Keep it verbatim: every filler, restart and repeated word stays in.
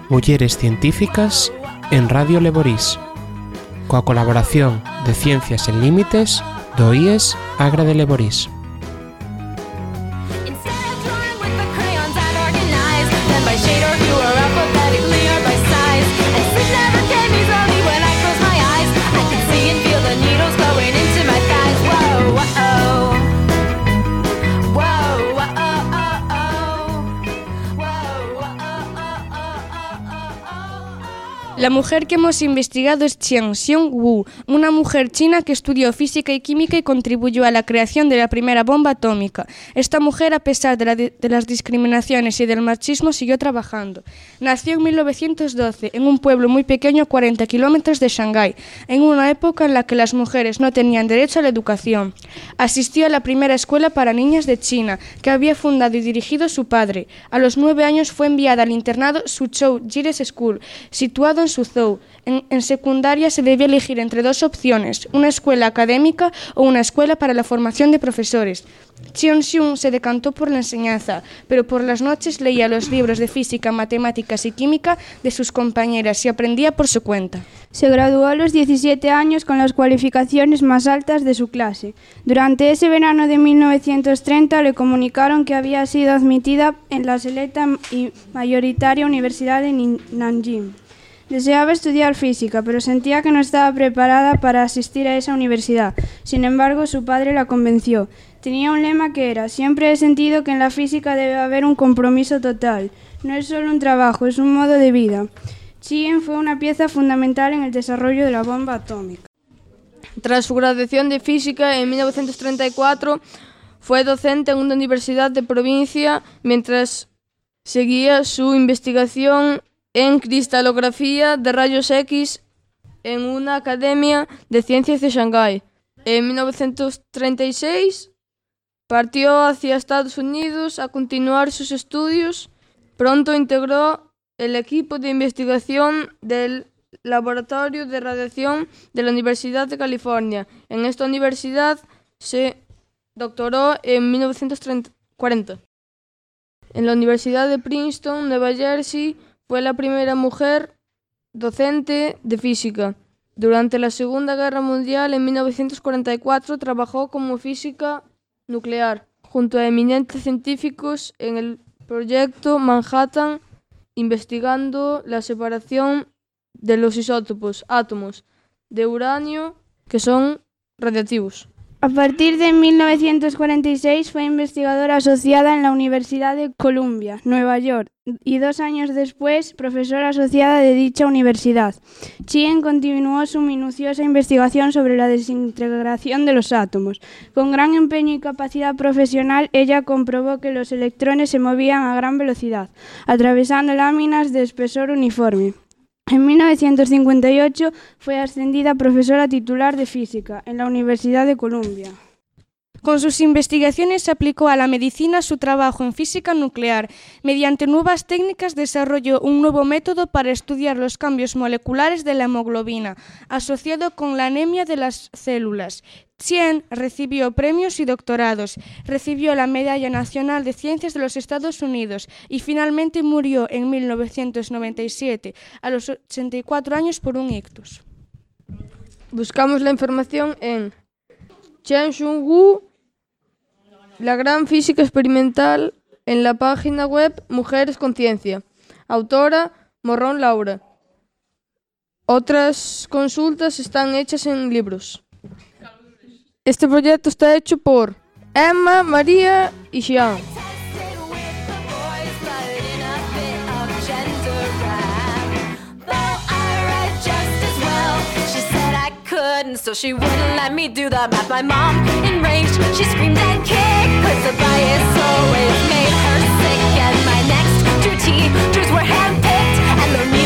Mulleres Científicas en Radio Leborís, coa colaboración de Ciencias Sen Límites do I E S Agra de Leborís. La mujer que hemos investigado es Chen Xiong-Wu, una mujer china que estudió física y química y contribuyó a la creación de la primera bomba atómica. Esta mujer, a pesar de, la de, de las discriminaciones y del machismo, siguió trabajando. Nació en mil novecientos doce en un pueblo muy pequeño a cuarenta kilómetros de Shanghái, en una época en la que las mujeres no tenían derecho a la educación. Asistió a la primera escuela para niñas de China, que había fundado y dirigido su padre. A los nueve años fue enviada al internado Suzhou Girls School, situado en Suzhou. En, en secundaria se debía elegir entre dos opciones, una escuela académica o una escuela para la formación de profesores. Chen Xiong se decantó por la enseñanza, pero por las noches leía los libros de física, matemáticas y química de sus compañeras y aprendía por su cuenta. Se graduó a los diecisiete años con las cualificaciones más altas de su clase. Durante ese verano de mil novecientos treinta le comunicaron que había sido admitida en la selecta y mayoritaria Universidad de Nanjing. Deseaba estudiar física, pero sentía que no estaba preparada para asistir a esa universidad. Sin embargo, su padre la convenció. Tenía un lema que era: siempre he sentido que en la física debe haber un compromiso total. No es solo un trabajo, es un modo de vida. Chen fue una pieza fundamental en el desarrollo de la bomba atómica. Tras su graduación de física en mil novecientos treinta y cuatro, fue docente en una universidad de provincia mientras seguía su investigación en cristalografía de rayos X en una academia de ciencias de Shanghái. En mil novecientos treinta y seis partió hacia Estados Unidos a continuar sus estudios. Pronto integró el equipo de investigación del Laboratorio de Radiación de la Universidad de California. En esta universidad se doctoró en mil novecientos cuarenta. En la Universidad de Princeton, Nueva Jersey, fue la primera mujer docente de física. Durante la Segunda Guerra Mundial, en mil novecientos cuarenta y cuatro, trabajó como física nuclear, junto a eminentes científicos en el proyecto Manhattan, investigando la separación de los isótopos, átomos, de uranio que son radiactivos. A partir de mil novecientos cuarenta y seis fue investigadora asociada en la Universidad de Columbia, Nueva York, y dos años después profesora asociada de dicha universidad. Chen continuó su minuciosa investigación sobre la desintegración de los átomos. Con gran empeño y capacidad profesional, ella comprobó que los electrones se movían a gran velocidad, atravesando láminas de espesor uniforme. En mil novecientos cincuenta y ocho fue ascendida a profesora titular de física en la Universidad de Columbia. Con sus investigaciones se aplicó a la medicina su trabajo en física nuclear. Mediante nuevas técnicas desarrolló un nuevo método para estudiar los cambios moleculares de la hemoglobina, asociado con la anemia de las células. Chen recibió premios y doctorados, recibió la Medalla Nacional de Ciencias de los Estados Unidos y finalmente murió en mil novecientos noventa y siete, a los ochenta y cuatro años, por un ictus. Buscamos la información en Chen Xiong-Wu, la gran física experimental, en la página web Mujeres con Ciencia. Autora Morrón Laura. Otras consultas están hechas en libros. Este proyecto está hecho por Emma, María y Xian. So she wouldn't let me do the math. My mom, enraged, she screamed and kicked, 'cause the bias always made her sick. And my next two teachers were handpicked, and the